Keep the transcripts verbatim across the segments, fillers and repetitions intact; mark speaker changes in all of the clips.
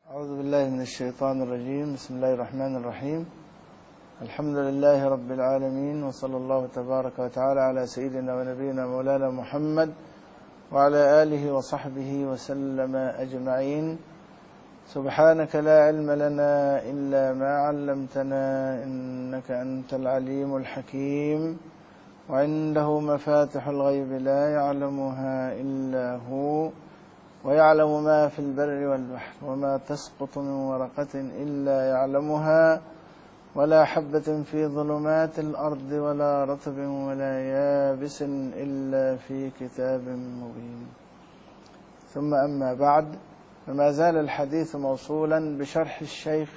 Speaker 1: أعوذ بالله من الشيطان الرجيم. بسم الله الرحمن الرحيم. الحمد لله رب العالمين، وصلى الله تبارك وتعالى على سيدنا ونبينا مولانا محمد وعلى آله وصحبه وسلم أجمعين. سبحانك لا علم لنا إلا ما علمتنا، إنك أنت العليم الحكيم. وعنده مفاتح الغيب لا يعلمها إلا هو، ويعلم ما في البر والبحر، وما تسقط من ورقة إلا يعلمها، ولا حبة في ظلمات الأرض ولا رطب ولا يابس إلا في كتاب مبين. ثم أما بعد، فما زال الحديث موصولا بشرح الشيخ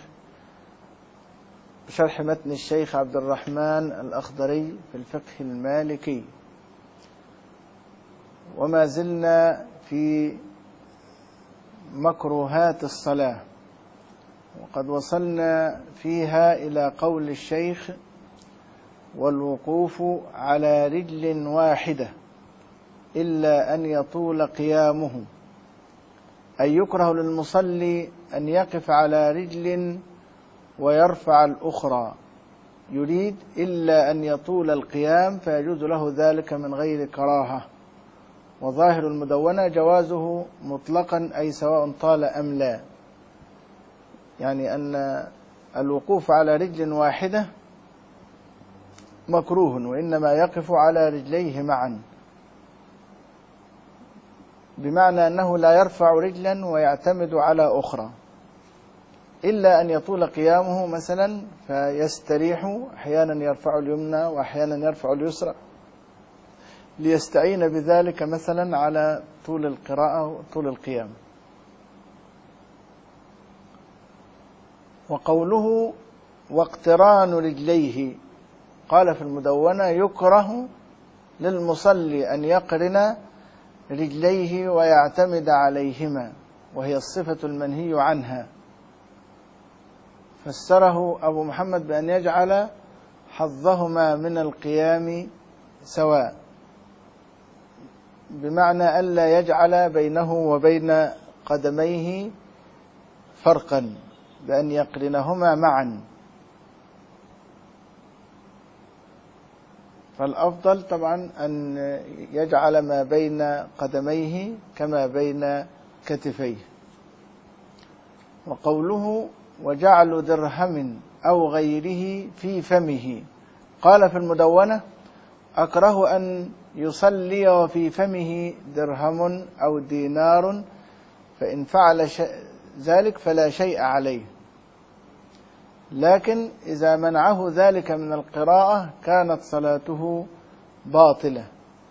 Speaker 1: بشرح متن الشيخ عبد الرحمن الأخضري في الفقه المالكي، وما زلنا في مكروهات الصلاة، وقد وصلنا فيها إلى قول الشيخ: والوقوف على رجل واحدة إلا أن يطول قيامه، أي يكره للمصلي أن يقف على رجل ويرفع الأخرى، يريد إلا أن يطول القيام، فيجوز له ذلك من غير كراهة. وظاهر المدونة جوازه مطلقا، أي سواء طال أم لا، يعني أن الوقوف على رجل واحدة مكروه، وإنما يقف على رجليه معا، بمعنى أنه لا يرفع رجلا ويعتمد على أخرى، إلا أن يطول قيامه مثلا فيستريح، أحيانا يرفع اليمنى وأحيانا يرفع اليسرى، ليستعين بذلك مثلا على طول القراءة وطول القيام. وقوله واقتران رجليه، قال في المدونة: يكره للمصلي أن يقرن رجليه ويعتمد عليهما، وهي الصفة المنهي عنها. فسره أبو محمد بأن يجعل حظهما من القيام سواء، بمعنى ألا يجعل بينه وبين قدميه فرقا، بأن يقرنهما معا. فالأفضل طبعا أن يجعل ما بين قدميه كما بين كتفيه. وقوله وجعل درهم أو غيره في فمه، قال في المدونة: أكره أن يصلي وفي فمه درهم أو دينار، فإن فعل ذلك فلا شيء عليه، لكن إذا منعه ذلك من القراءة كانت صلاته باطلة.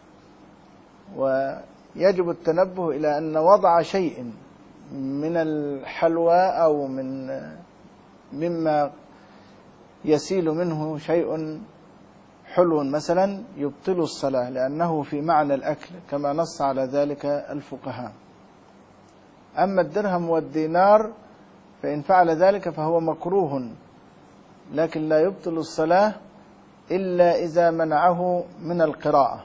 Speaker 1: ويجب التنبه إلى أن وضع شيء من الحلوى أو من مما يسيل منه شيء حلو مثلا يبطل الصلاة، لأنه في معنى الأكل، كما نص على ذلك الفقهاء. أما الدرهم والدينار فإن فعل ذلك فهو مكروه، لكن لا يبطل الصلاة إلا إذا منعه من القراءة.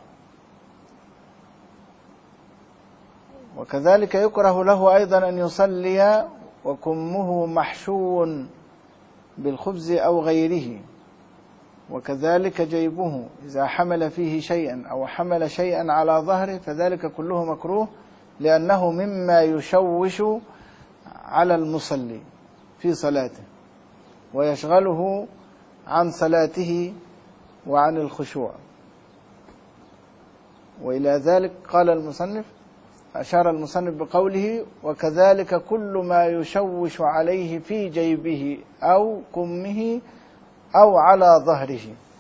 Speaker 1: وكذلك يكره له أيضا أن يصلي وكمه محشو بالخبز أو غيره، وكذلك جيبه إذا حمل فيه شيئا أو حمل شيئا على ظهره، فذلك كله مكروه، لأنه مما يشوش على المصلي في صلاته ويشغله عن صلاته وعن الخشوع. وإلى ذلك قال المصنف، أشار المصنف بقوله: وكذلك كل ما يشوش عليه في جيبه أو كمه أو على ظهره.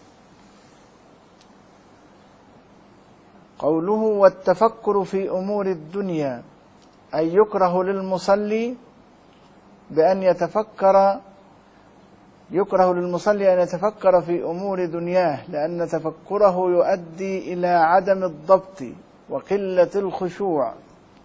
Speaker 1: قوله والتفكر في أمور الدنيا، أي يكره للمصلي بأن يتفكر يكره للمصلي أن يتفكر في أمور دنياه، لأن تفكره يؤدي إلى عدم الضبط وقلة الخشوع.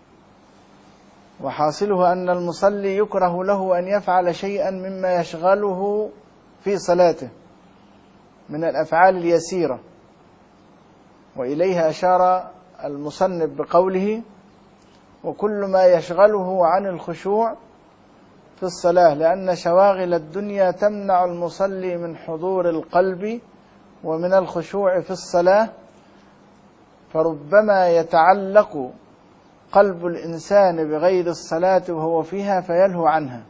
Speaker 1: وحاصله أن المصلي يكره له أن يفعل شيئا مما يشغله في صلاته من الأفعال اليسيرة، وإليها أشار المصنف بقوله: وكل ما يشغله عن الخشوع في الصلاة، لأن شواغل الدنيا تمنع المصلي من حضور القلب ومن الخشوع في الصلاة، فربما يتعلق قلب الإنسان بغير الصلاة وهو فيها فيلهو عنها.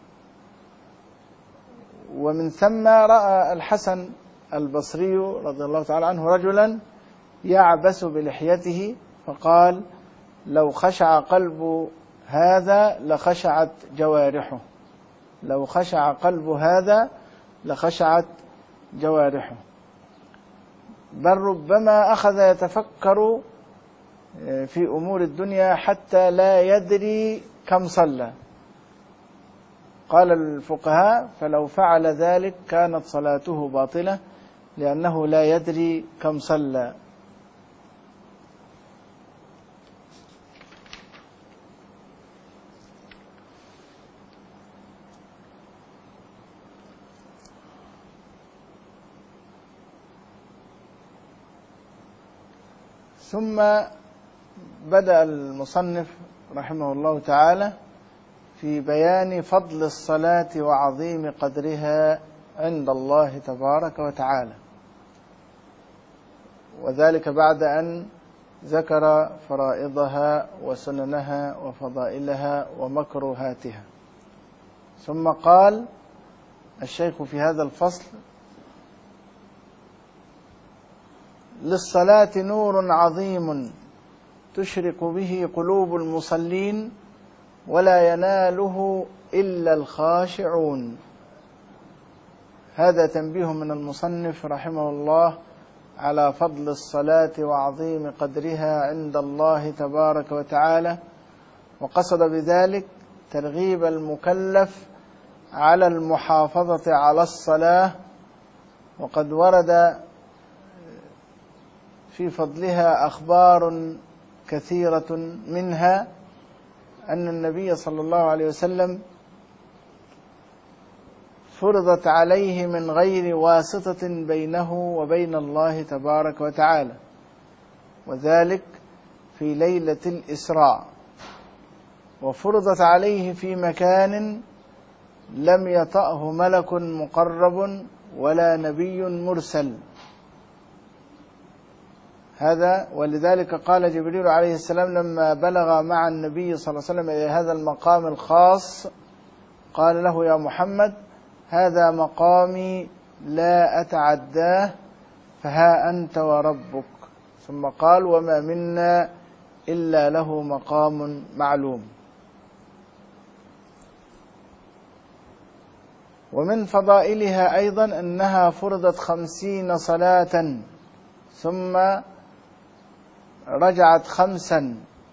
Speaker 1: ومن ثم رأى الحسن البصري رضي الله تعالى عنه رجلا يعبس بلحيته فقال: لو خشع قلب هذا لخشعت جوارحه، لو خشع قلب هذا لخشعت جوارحه. بل ربما أخذ يتفكر في أمور الدنيا حتى لا يدري كم صلى. قال الفقهاء: فلو فعل ذلك كانت صلاته باطلة، لأنه لا يدري كم صلى. ثم بدأ المصنف رحمه الله تعالى في بيان فضل الصلاة وعظيم قدرها عند الله تبارك وتعالى، وذلك بعد أن ذكر فرائضها وسننها وفضائلها ومكروهاتها. ثم قال الشيخ في هذا الفصل: للصلاة نور عظيم تشرق به قلوب المصلين ولا يناله إلا الخاشعون. هذا تنبيه من المصنف رحمه الله على فضل الصلاة وعظيم قدرها عند الله تبارك وتعالى، وقصد بذلك ترغيب المكلف على المحافظة على الصلاة. وقد ورد في فضلها أخبار كثيرة، منها أن النبي صلى الله عليه وسلم فرضت عليه من غير واسطة بينه وبين الله تبارك وتعالى، وذلك في ليلة الإسراء، وفرضت عليه في مكان لم يطأه ملك مقرب ولا نبي مرسل. هذا ولذلك قال جبريل عليه السلام لما بلغ مع النبي صلى الله عليه وسلم إلى هذا المقام الخاص قال له: يا محمد، هذا مقامي لا أتعداه، فها أنت وربك. ثم قال: وما منا إلا له مقام معلوم. ومن فضائلها أيضا أنها فرضت خمسين صلاة ثم رجعت خمسا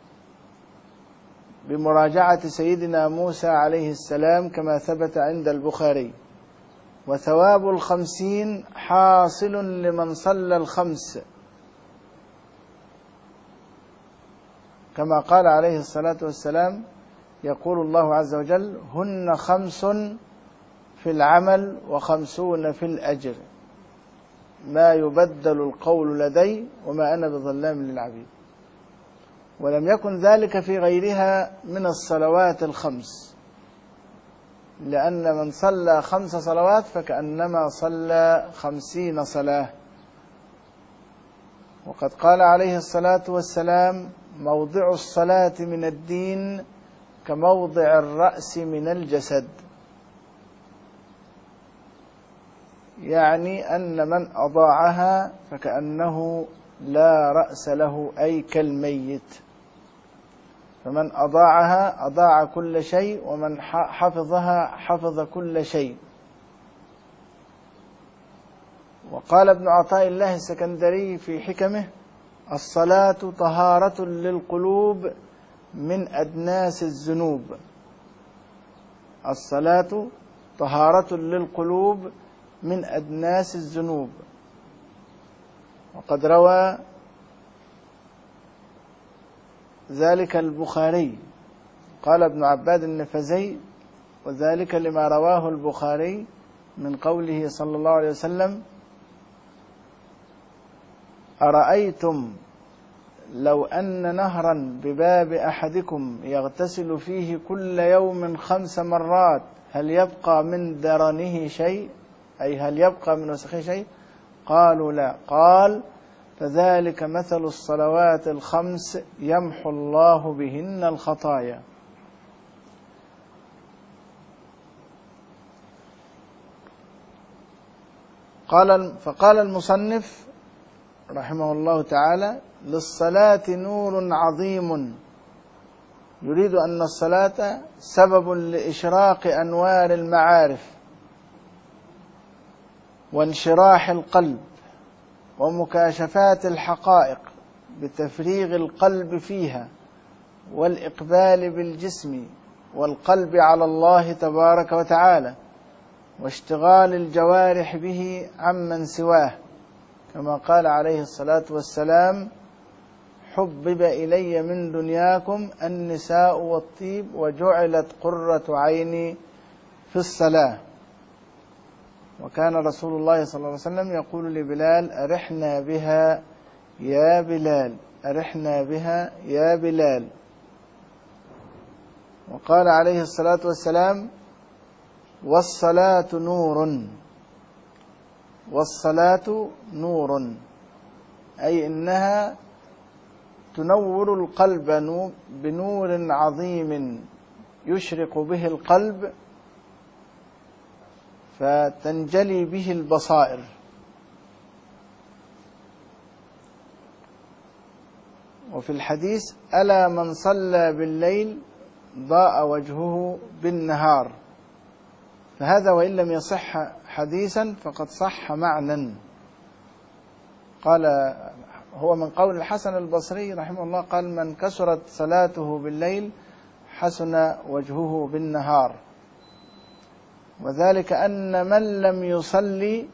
Speaker 1: بمراجعة سيدنا موسى عليه السلام كما ثبت عند البخاري. وثواب الخمسين حاصل لمن صلى الخمس، كما قال عليه الصلاة والسلام: يقول الله عز وجل: هن خمس في العمل وخمسون في الأجر، ما يبدل القول لدي وما أنا بظلام للعبيد. ولم يكن ذلك في غيرها من الصلوات الخمس، لأن من صلى خمس صلوات فكأنما صلى خمسين صلاة. وقد قال عليه الصلاة والسلام: موضع الصلاة من الدين كموضع الرأس من الجسد، يعني أن من أضاعها فكأنه لا رأس له، أي كالميت. فمن أضاعها أضاع كل شيء، ومن حفظها حفظ كل شيء. وقال ابن عطاء الله السكندري في حكمه: الصلاة طهارة للقلوب من أدناس الذنوب. الصلاة طهارة للقلوب من أدناس الذنوب. وقد روى ذلك البخاري. قال ابن عباد النفزي: وذلك لما رواه البخاري من قوله صلى الله عليه وسلم: أرأيتم لو أن نهرا بباب أحدكم يغتسل فيه كل يوم خمس مرات هل يبقى من درنه شيء، أي هل يبقى من وسخه شيء؟ قالوا لا. قال فذلك مثل الصلوات الخمس يمحو الله بهن الخطايا. قال فقال المصنف رحمه الله تعالى: للصلاة نور عظيم، يريد أن الصلاة سبب لإشراق أنوار المعارف وانشراح القلب ومكاشفات الحقائق بتفريغ القلب فيها والإقبال بالجسم والقلب على الله تبارك وتعالى واشتغال الجوارح به عمن سواه، كما قال عليه الصلاة والسلام: حبب إلي من دنياكم النساء والطيب وجعلت قرة عيني في الصلاة. وكان رسول الله صلى الله عليه وسلم يقول لبلال: أرحنا بها يا بلال، أرحنا بها يا بلال. وقال عليه الصلاة والسلام: والصلاة نور، والصلاة نور، أي إنها تنور القلب بنور عظيم يشرق به القلب فتنجلي به البصائر. وفي الحديث: ألا من صلى بالليل ضاء وجهه بالنهار. فهذا وإن لم يصح حديثا فقد صح معنى. قال هو من قول الحسن البصري رحمه الله، قال: من كسرت صلاته بالليل حسن وجهه بالنهار. وذلك أن من لم يصلي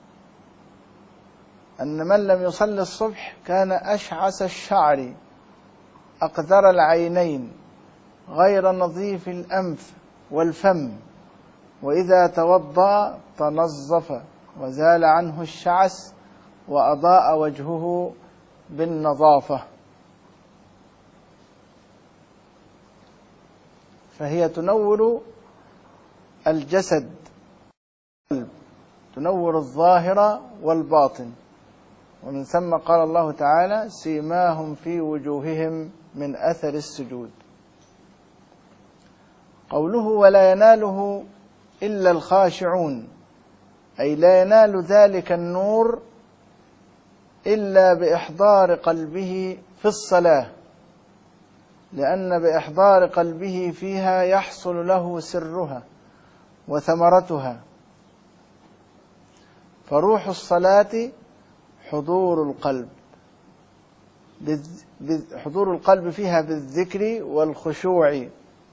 Speaker 1: أن من لم يصلي الصبح كان أشعث الشعر أقذر العينين غير نظيف الأنف والفم، وإذا توضأ تنظف وزال عنه الشعث وأضاء وجهه بالنظافة. فهي تنور الجسد، تنور الظاهر والباطن. ومن ثم قال الله تعالى: سيماهم في وجوههم من أثر السجود. قوله: ولا يناله إلا الخاشعون، أي لا ينال ذلك النور إلا بإحضار قلبه في الصلاة، لأن بإحضار قلبه فيها يحصل له سرها وثمرتها. فروح الصلاة حضور القلب، حضور القلب فيها بالذكر والخشوع،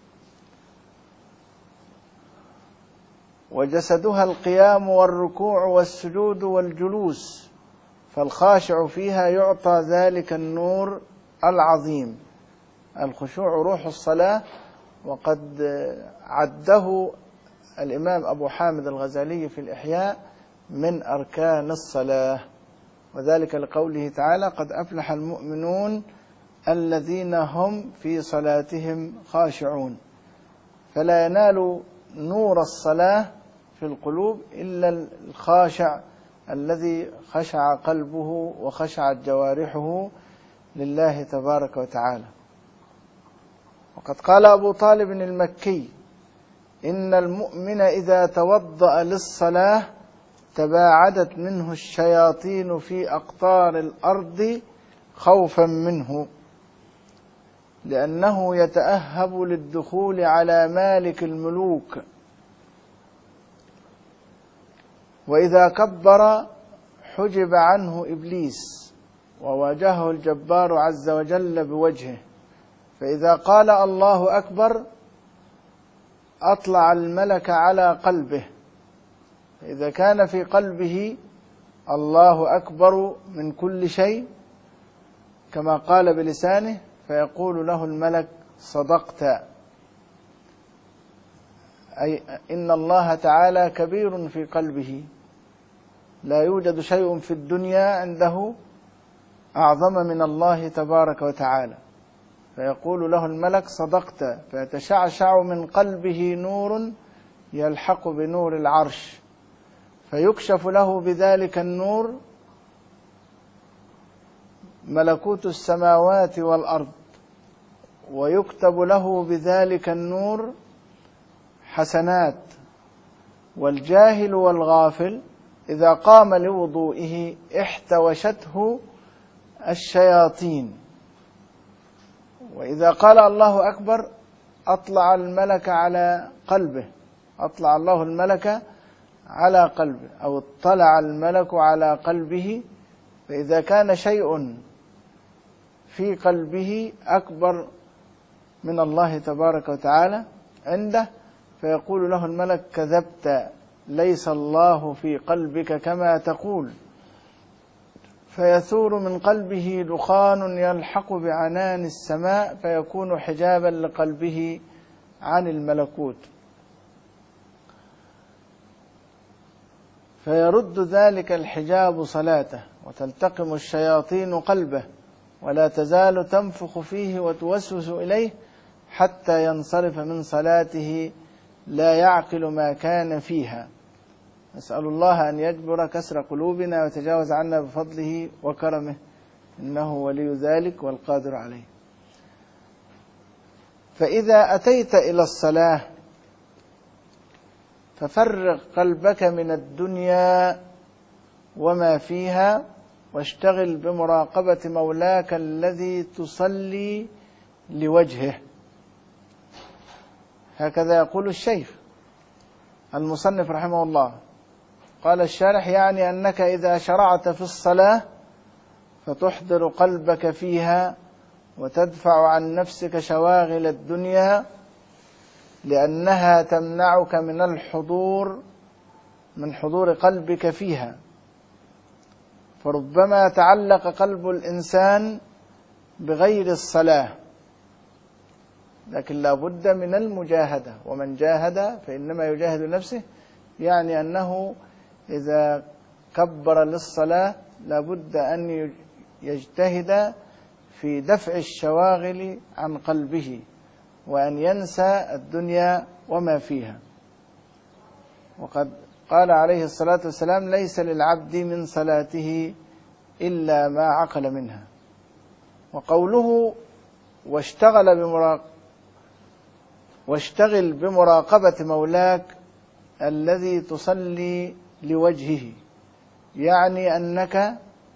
Speaker 1: وجسدها القيام والركوع والسجود والجلوس، فالخاشع فيها يعطى ذلك النور العظيم. الخشوع روح الصلاة، وقد عده الإمام أبو حامد الغزالي في الإحياء من أركان الصلاة، وذلك لقوله تعالى: قد أفلح المؤمنون الذين هم في صلاتهم خاشعون. فلا ينال نور الصلاة في القلوب إلا الخاشع الذي خشع قلبه وخشعت جوارحه لله تبارك وتعالى. وقد قال أبو طالب المكي: إن المؤمن إذا توضأ للصلاة تباعدت منه الشياطين في أقطار الأرض خوفا منه، لأنه يتأهب للدخول على مالك الملوك. وإذا كبر حجب عنه إبليس وواجهه الجبار عز وجل بوجهه، فإذا قال الله أكبر أطلع الملك على قلبه، فإذا كان في قلبه الله أكبر من كل شيء كما قال بلسانه، فيقول له الملك: صدقت، أي إن الله تعالى كبير في قلبه، لا يوجد شيء في الدنيا عنده أعظم من الله تبارك وتعالى، فيقول له الملك صدقت، فيتشعشع من قلبه نور يلحق بنور العرش، فيكشف له بذلك النور ملكوت السماوات والأرض، ويكتب له بذلك النور حسنات. والجاهل والغافل إذا قام لوضوئه احتوشته الشياطين، وإذا قال الله أكبر أطلع الملك على قلبه، أطلع الله الملك على قلبه، أو اطلع الملك على قلبه. فإذا كان شيء في قلبه أكبر من الله تبارك وتعالى عنده، فيقول له الملك كذبت، ليس الله في قلبك كما تقول، فيثور من قلبه دخان يلحق بعنان السماء، فيكون حجابا لقلبه عن الملكوت، فيرد ذلك الحجاب صلاته، وتلتقم الشياطين قلبه، ولا تزال تنفخ فيه وتوسوس إليه حتى ينصرف من صلاته لا يعقل ما كان فيها. نسأل الله أن يجبر كسر قلوبنا ويتجاوز عنا بفضله وكرمه، إنه ولي ذلك والقادر عليه. فإذا أتيت إلى الصلاة ففرغ قلبك من الدنيا وما فيها، واشتغل بمراقبة مولاك الذي تصلي لوجهه. هكذا يقول الشيخ المصنف رحمه الله. قال الشارح: يعني أنك إذا شرعت في الصلاة فتحضر قلبك فيها وتدفع عن نفسك شواغل الدنيا، لأنها تمنعك من الحضور من حضور قلبك فيها. فربما تعلق قلب الإنسان بغير الصلاة، لكن لا بد من المجاهدة، ومن جاهد فإنما يجاهد نفسه، يعني أنه إذا كبر للصلاة لا بد أن يجتهد في دفع الشواغل عن قلبه، وأن ينسى الدنيا وما فيها. وقد قال عليه الصلاة والسلام: ليس للعبد من صلاته إلا ما عقل منها. وقوله واشتغل بمراق واشتغل بمراقبة مولاك الذي تصلي لوجهه، يعني أنك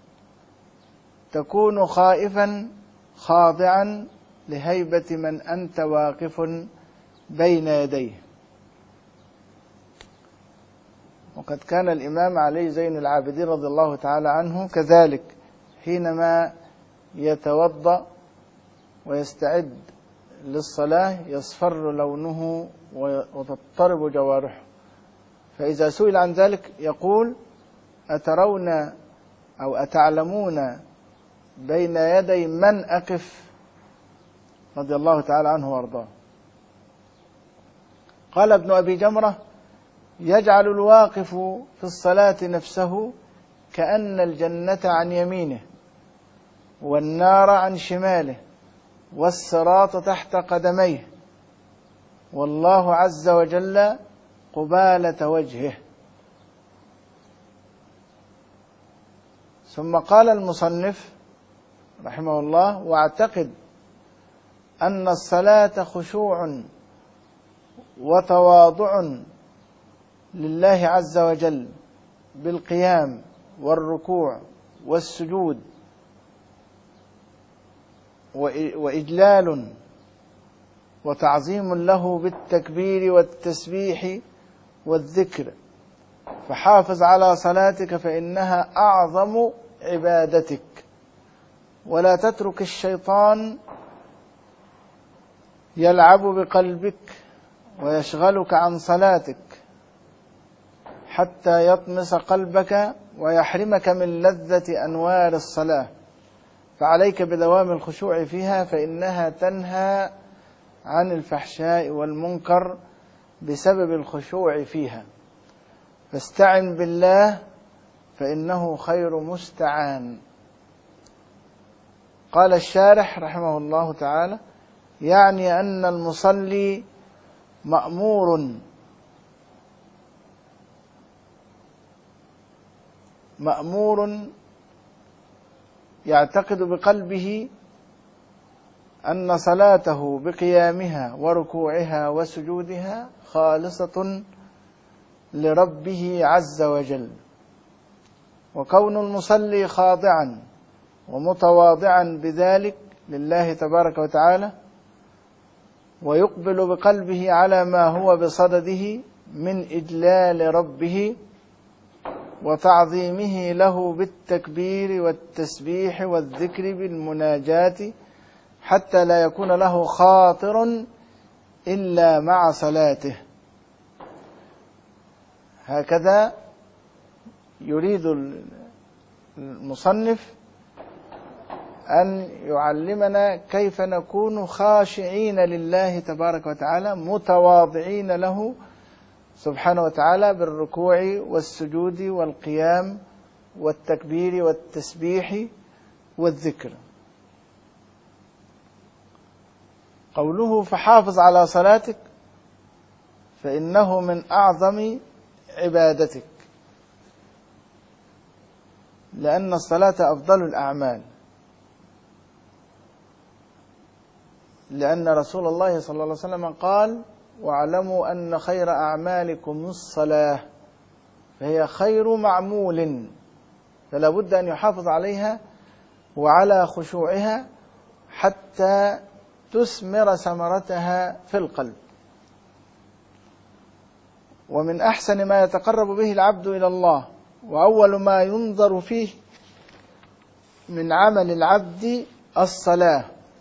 Speaker 1: تكون خائفا خاضعا لهيبة من أنت واقف بين يديه. وقد كان الإمام علي زين العابدين رضي الله تعالى عنه كذلك، حينما يتوضأ ويستعد للصلاة يصفر لونه وتضطرب جوارحه، فإذا سئل عن ذلك يقول: أترون أو أتعلمون بين يدي من أقف؟ رضي الله تعالى عنه وارضاه. قال ابن أبي جمرة: يجعل الواقف في الصلاة نفسه كأن الجنة عن يمينه والنار عن شماله والصراط تحت قدميه، والله عز وجل قبالة وجهه. ثم قال المصنف رحمه الله: واعتقد أن الصلاة خشوع وتواضع لله عز وجل بالقيام والركوع والسجود، وإجلال وتعظيم له بالتكبير والتسبيح والذكر. فحافظ على صلاتك فإنها أعظم عبادتك، ولا تترك الشيطان يلعب بقلبك ويشغلك عن صلاتك حتى يطمس قلبك ويحرمك من لذة أنوار الصلاة. فعليك بدوام الخشوع فيها، فإنها تنهى عن الفحشاء والمنكر بسبب الخشوع فيها. فاستعن بالله فإنه خير مستعان. قال الشارح رحمه الله تعالى: يعني أن المصلي مأمور مأمور يعتقد بقلبه أن صلاته بقيامها وركوعها وسجودها خالصة لربه عز وجل، وكون المصلي خاضعا ومتواضعا بذلك لله تبارك وتعالى، ويقبل بقلبه على ما هو بصدده من إجلال ربه وتعظيمه له بالتكبير والتسبيح والذكر بالمناجاة، حتى لا يكون له خاطر إلا مع صلاته. هكذا يريد المصنف أن يعلمنا كيف نكون خاشعين لله تبارك وتعالى، متواضعين له سبحانه وتعالى بالركوع والسجود والقيام والتكبير والتسبيح والذكر. قوله: فحافظ على صلاتك فإنه من أعظم عبادتك، لأن الصلاة أفضل الأعمال، لأن رسول الله صلى الله عليه وسلم قال: واعلموا أن خير أعمالكم الصلاة، فهي خير معمول، فلا بد أن يحافظ عليها وعلى خشوعها حتى تثمر ثمرتها في القلب. ومن أحسن ما يتقرب به العبد إلى الله، وأول ما ينظر فيه من عمل العبد الصلاة،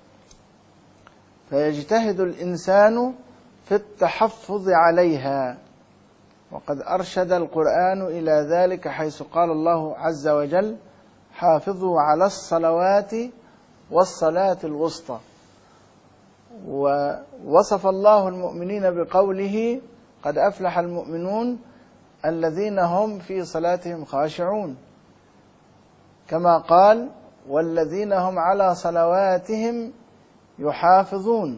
Speaker 1: فيجتهد الإنسان في التحفظ عليها، وقد أرشد القرآن إلى ذلك حيث قال الله عز وجل: حافظوا على الصلوات والصلاة الوسطى. ووصف الله المؤمنين بقوله: قد أفلح المؤمنون الذين هم في صلاتهم خاشعون، كما قال: والذين هم على صلواتهم يحافظون.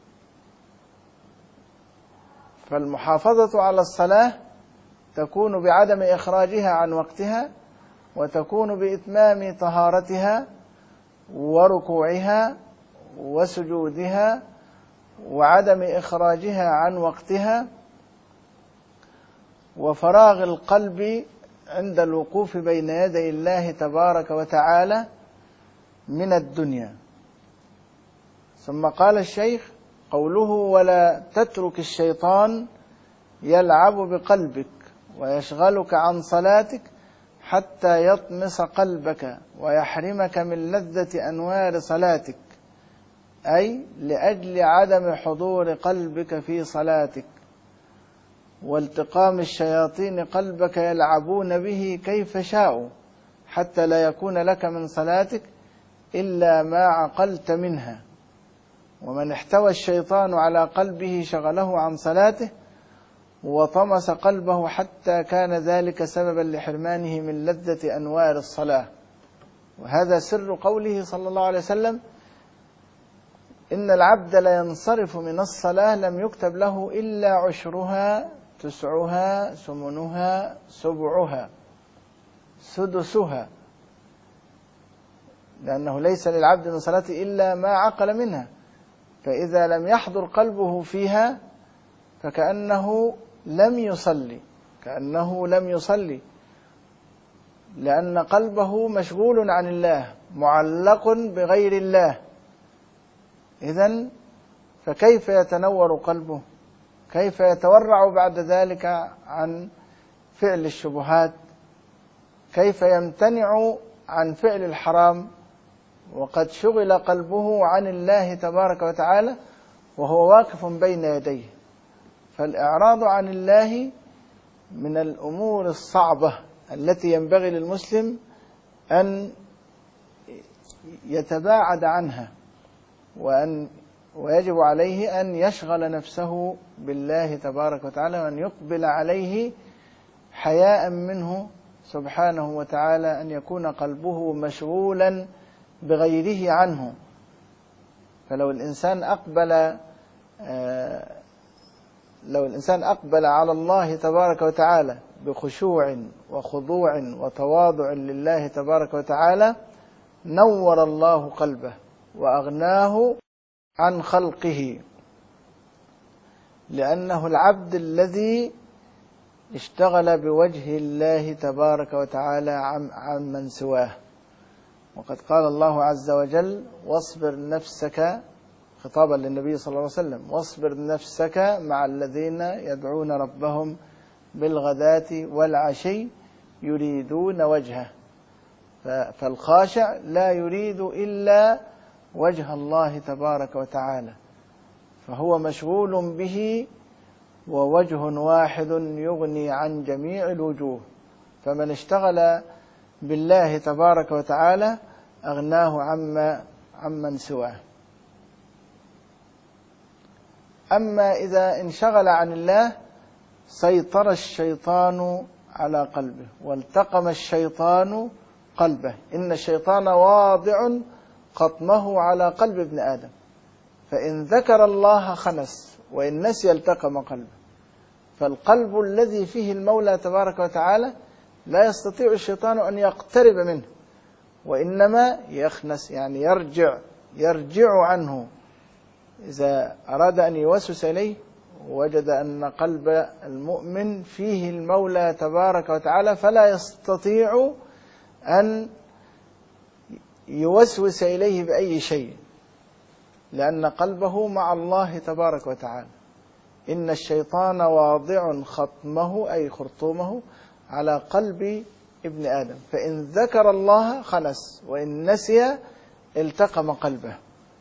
Speaker 1: فالمحافظة على الصلاة تكون بعدم إخراجها عن وقتها، وتكون بإتمام طهارتها وركوعها وسجودها وعدم إخراجها عن وقتها، وفراغ القلب عند الوقوف بين يدي الله تبارك وتعالى من الدنيا. ثم قال الشيخ: قوله: ولا تترك الشيطان يلعب بقلبك ويشغلك عن صلاتك حتى يطمس قلبك ويحرمك من لذة أنوار صلاتك، أي لأجل عدم حضور قلبك في صلاتك والتقام الشياطين قلبك يلعبون به كيف شاءوا، حتى لا يكون لك من صلاتك إلا ما عقلت منها. ومن احتوى الشيطان على قلبه شغله عن صلاته وطمس قلبه حتى كان ذلك سببا لحرمانه من لذة أنوار الصلاة. وهذا سر قوله صلى الله عليه وسلم: إن العبد لا ينصرف من الصلاة لم يكتب له إلا عشرها تسعها ثمنها سبعها سدسها، لأنه ليس للعبد من صلاته إلا ما عقل منها، فإذا لم يحضر قلبه فيها فكأنه لم يصلي كأنه لم يصلي لأن قلبه مشغول عن الله معلق بغير الله. إذن فكيف يتنور قلبه؟ كيف يتورع بعد ذلك عن فعل الشبهات؟ كيف يمتنع عن فعل الحرام وقد شغل قلبه عن الله تبارك وتعالى وهو واقف بين يديه؟ فالإعراض عن الله من الأمور الصعبة التي ينبغي للمسلم أن يتباعد عنها، وأن ويجب عليه أن يشغل نفسه بالله تبارك وتعالى، وأن يقبل عليه حياء منه سبحانه وتعالى، أن يكون قلبه مشغولا بغيره عنه. فلو الإنسان أقبل لو الإنسان أقبل على الله تبارك وتعالى بخشوع وخضوع وتواضع لله تبارك وتعالى نور الله قلبه وأغناه عن خلقه، لأنه العبد الذي اشتغل بوجه الله تبارك وتعالى عن من سواه. وقد قال الله عز وجل: واصبر نفسك، خطابا للنبي صلى الله عليه وسلم: واصبر نفسك مع الذين يدعون ربهم بالغداة والعشي يريدون وجهه. فالخاشع لا يريد إلا وجه الله تبارك وتعالى، فهو مشغول به، ووجه واحد يغني عن جميع الوجوه. فمن اشتغل بالله تبارك وتعالى أغناه عما عمن سواه. أما إذا انشغل عن الله سيطر الشيطان على قلبه والتقم الشيطان قلبه. إن الشيطان واضع خطمه على قلب ابن آدم، فإن ذكر الله خنس وإن نسي التقم قلبه. فالقلب الذي فيه المولى تبارك وتعالى لا يستطيع الشيطان أن يقترب منه، وإنما يخنس، يعني يرجع يرجع عنه. إذا أراد أن يوسوس إليه وجد أن قلب المؤمن فيه المولى تبارك وتعالى فلا يستطيع أن يوسوس إليه بأي شيء، لأن قلبه مع الله تبارك وتعالى. إن الشيطان واضع خطمه أي خرطومه على قلب ابن آدم، فإن ذكر الله خنس وإن نسي التقم قلبه.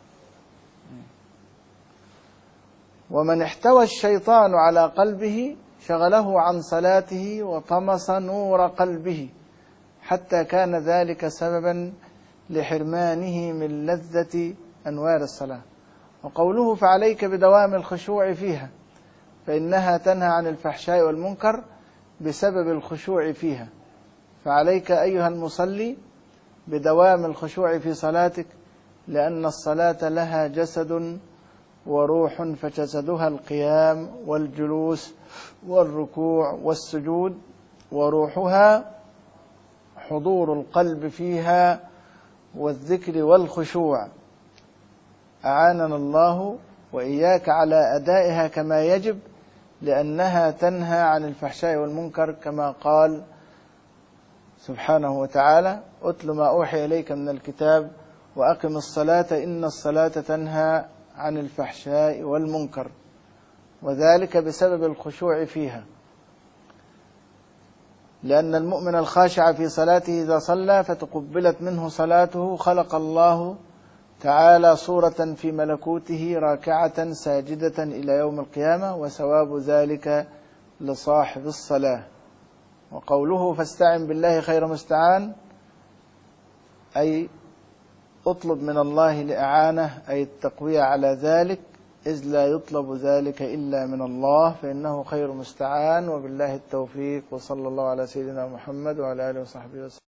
Speaker 1: ومن احتوى الشيطان على قلبه شغله عن صلاته وطمس نور قلبه، حتى كان ذلك سببا لحرمانه من لذة أنوار الصلاة. وقوله: فعليك بدوام الخشوع فيها، فإنها تنهى عن الفحشاء والمنكر بسبب الخشوع فيها. فعليك أيها المصلي بدوام الخشوع في صلاتك، لأن الصلاة لها جسد وروح، فجسدها القيام والجلوس والركوع والسجود، وروحها حضور القلب فيها والذكر والخشوع. أعاننا الله وإياك على أدائها كما يجب، لأنها تنهى عن الفحشاء والمنكر، كما قال سبحانه وتعالى: أتل ما أوحي إليك من الكتاب وأقم الصلاة إن الصلاة تنهى عن الفحشاء والمنكر. وذلك بسبب الخشوع فيها، لأن المؤمن الخاشع في صلاته إذا صلى فتقبلت منه صلاته خلق الله تعالى صورة في ملكوته راكعة ساجدة إلى يوم القيامة، وثواب ذلك لصاحب الصلاة. وقوله: فاستعن بالله خير مستعان، أي اطلب من الله الإعانة، أي التقوية على ذلك، إذ لا يطلب ذلك إلا من الله، فإنه خير مستعان، وبالله التوفيق. وصلى الله على سيدنا محمد وعلى آله وصحبه وسلم.